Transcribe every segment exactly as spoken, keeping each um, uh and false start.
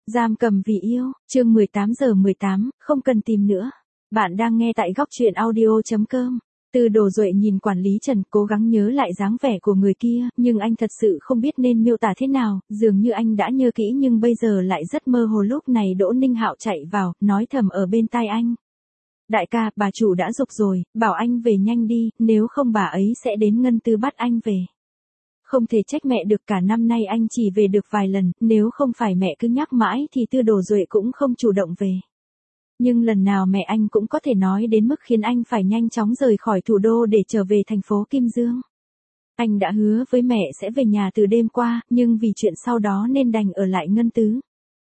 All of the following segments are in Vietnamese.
Giam cầm vì yêu, chương mười tám giờ mười tám, không cần tìm nữa. Bạn đang nghe tại góc truyện audio chấm com. Từ Đồ Duệ nhìn quản lý Trần cố gắng nhớ lại dáng vẻ của người kia, nhưng anh thật sự không biết nên miêu tả thế nào, dường như anh đã nhớ kỹ nhưng bây giờ lại rất mơ hồ. Lúc này Đỗ Ninh Hạo chạy vào, nói thầm ở bên tai anh. Đại ca, bà chủ đã giục rồi, bảo anh về nhanh đi, nếu không bà ấy sẽ đến Ngân Tư bắt anh về. Không thể trách mẹ được, cả năm nay anh chỉ về được vài lần, nếu không phải mẹ cứ nhắc mãi thì Tư Đồ Duệ cũng không chủ động về. Nhưng lần nào mẹ anh cũng có thể nói đến mức khiến anh phải nhanh chóng rời khỏi thủ đô để trở về thành phố Kim Dương. Anh đã hứa với mẹ sẽ về nhà từ đêm qua, nhưng vì chuyện sau đó nên đành ở lại Ngân Tứ.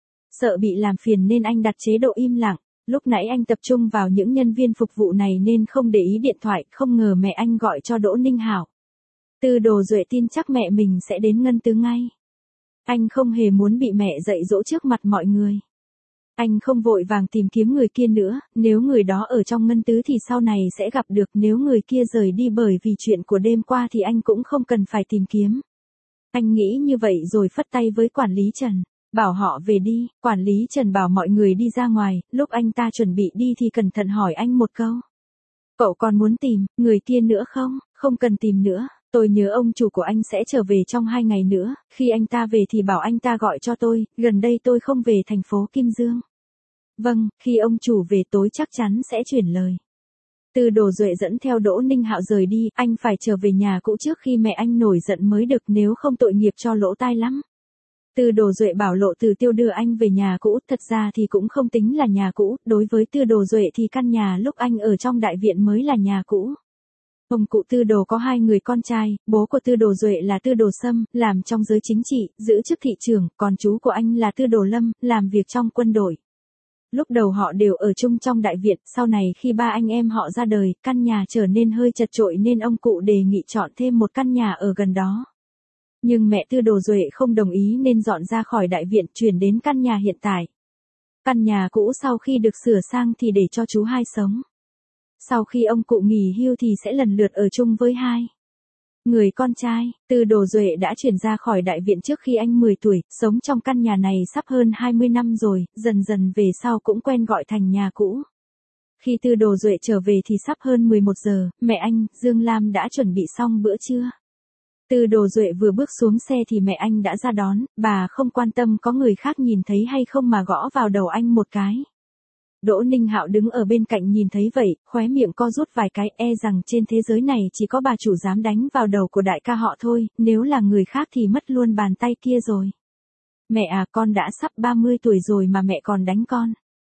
Sợ bị làm phiền nên anh đặt chế độ im lặng, lúc nãy anh tập trung vào những nhân viên phục vụ này nên không để ý điện thoại, không ngờ mẹ anh gọi cho Đỗ Ninh Hạo. Tư Đồ Duệ tin chắc mẹ mình sẽ đến Ngân Tứ ngay. Anh không hề muốn bị mẹ dạy dỗ trước mặt mọi người. Anh không vội vàng tìm kiếm người kia nữa, nếu người đó ở trong Ngân Tứ thì sau này sẽ gặp được, nếu người kia rời đi bởi vì chuyện của đêm qua thì anh cũng không cần phải tìm kiếm. Anh nghĩ như vậy rồi phất tay với quản lý Trần, bảo họ về đi. Quản lý Trần bảo mọi người đi ra ngoài, lúc anh ta chuẩn bị đi thì cẩn thận hỏi anh một câu. Cậu còn muốn tìm người kia nữa không? Không cần tìm nữa. Tôi nhớ ông chủ của anh sẽ trở về trong hai ngày nữa, khi anh ta về thì bảo anh ta gọi cho tôi, gần đây tôi không về thành phố Kim Dương. Vâng, khi ông chủ về tối chắc chắn sẽ chuyển lời. Từ Đồ Duệ dẫn theo Đỗ Ninh Hạo rời đi, anh phải trở về nhà cũ trước khi mẹ anh nổi giận mới được, nếu không tội nghiệp cho lỗ tai lắm. Từ Đồ Duệ bảo Lộ Từ Tiêu đưa anh về nhà cũ, thật ra thì cũng không tính là nhà cũ, đối với Từ Đồ Duệ thì căn nhà lúc anh ở trong đại viện mới là nhà cũ. Ông cụ Tư Đồ có hai người con trai, bố của Tư Đồ Duệ là Tư Đồ Sâm, làm trong giới chính trị, giữ chức thị trưởng, còn chú của anh là Tư Đồ Lâm, làm việc trong quân đội. Lúc đầu họ đều ở chung trong đại viện, sau này khi ba anh em họ ra đời, căn nhà trở nên hơi chật chội nên ông cụ đề nghị chọn thêm một căn nhà ở gần đó. Nhưng mẹ Tư Đồ Duệ không đồng ý nên dọn ra khỏi đại viện, chuyển đến căn nhà hiện tại. Căn nhà cũ sau khi được sửa sang thì để cho chú hai sống. Sau khi ông cụ nghỉ hưu thì sẽ lần lượt ở chung với hai người con trai. Tư Đồ Duệ đã chuyển ra khỏi đại viện trước khi anh mười tuổi, sống trong căn nhà này sắp hơn hai mươi năm rồi, dần dần về sau cũng quen gọi thành nhà cũ. Khi Tư Đồ Duệ trở về thì sắp hơn mười một giờ, mẹ anh, Dương Lam đã chuẩn bị xong bữa trưa. Tư Đồ Duệ vừa bước xuống xe thì mẹ anh đã ra đón, bà không quan tâm có người khác nhìn thấy hay không mà gõ vào đầu anh một cái. Đỗ Ninh Hạo đứng ở bên cạnh nhìn thấy vậy, khóe miệng co rút vài cái, e rằng trên thế giới này chỉ có bà chủ dám đánh vào đầu của đại ca họ thôi, nếu là người khác thì mất luôn bàn tay kia rồi. Mẹ à, con đã sắp ba mươi tuổi rồi mà mẹ còn đánh con.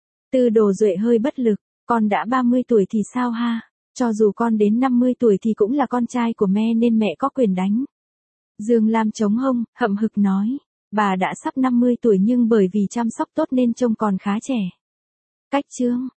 Tư Đồ Duệ hơi bất lực, con đã ba mươi tuổi thì sao ha, cho dù con đến năm mươi tuổi thì cũng là con trai của mẹ nên mẹ có quyền đánh. Dương Lam chống hông, hậm hực nói, bà đã sắp năm mươi tuổi nhưng bởi vì chăm sóc tốt nên trông còn khá trẻ. Cách chương